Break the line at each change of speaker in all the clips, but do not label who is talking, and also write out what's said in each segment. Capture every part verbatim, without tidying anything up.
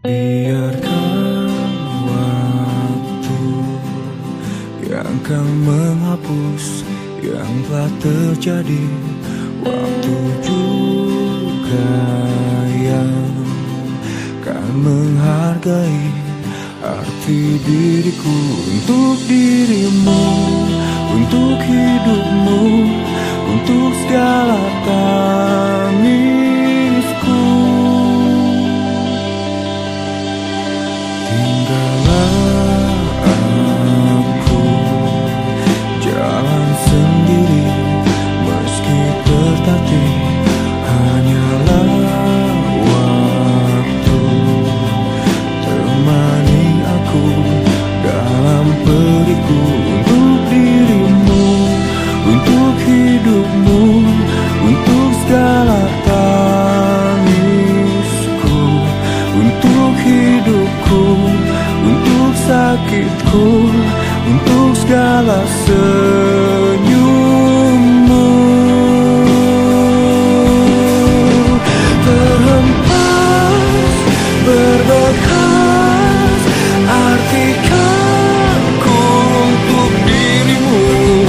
Biarkan waktu yang akan menghapus yang telah terjadi. Waktu juga yang akan menghargai arti diriku untuk dirimu, untuk hidupmu, untuk segala tangisku. Tinggallah aku jalan sendiri, meski tertatih hanyalah waktu temani aku dalam periku. Untuk dirimu, untuk hidupmu, untuk segala tangisku, untuk hidupku, untuk sakitku, untuk segala senyummu. Terhempas, berbekas, artikan ku untuk dirimu.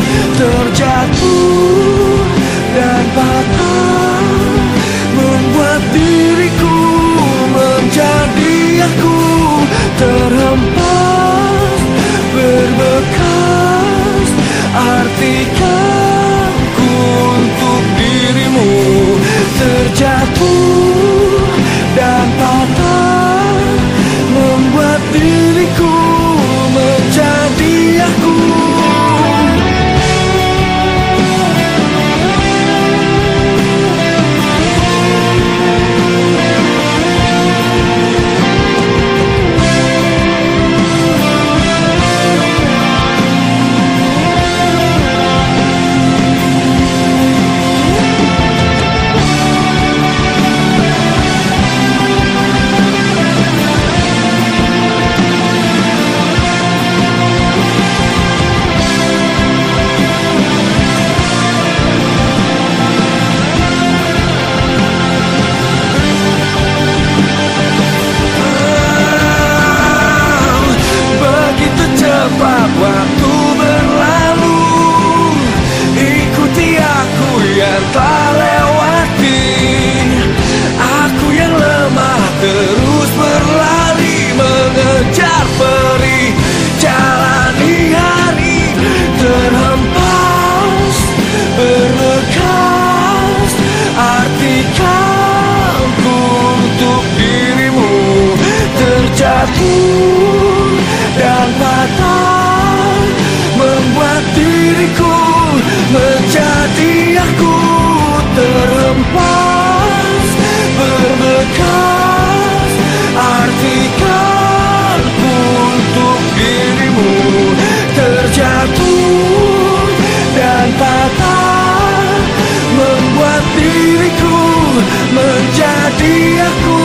Terjatuh dan patah, membuat diriku menjadi aku. Terhempas, berbekas, artikan ku untuk dirimu. Terjatuh dan patah, membuat diriku menjadi aku. Cepat waktu berlalu, ikuti aku yang telah lewati. Aku yang lemah terus berlari, mengejar peri, jalani hari. Terhempas, berbekas, artikan ku untuk dirimu. Terjatuh dan patah, membuat diriku menjadi aku. Terhempas, berbekas, artikan ku untuk dirimu. Terjatuh dan patah, membuat diriku menjadi aku.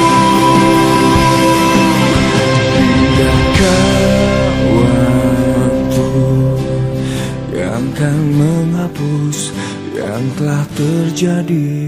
Waktu yang akan menghapus yang telah terjadi.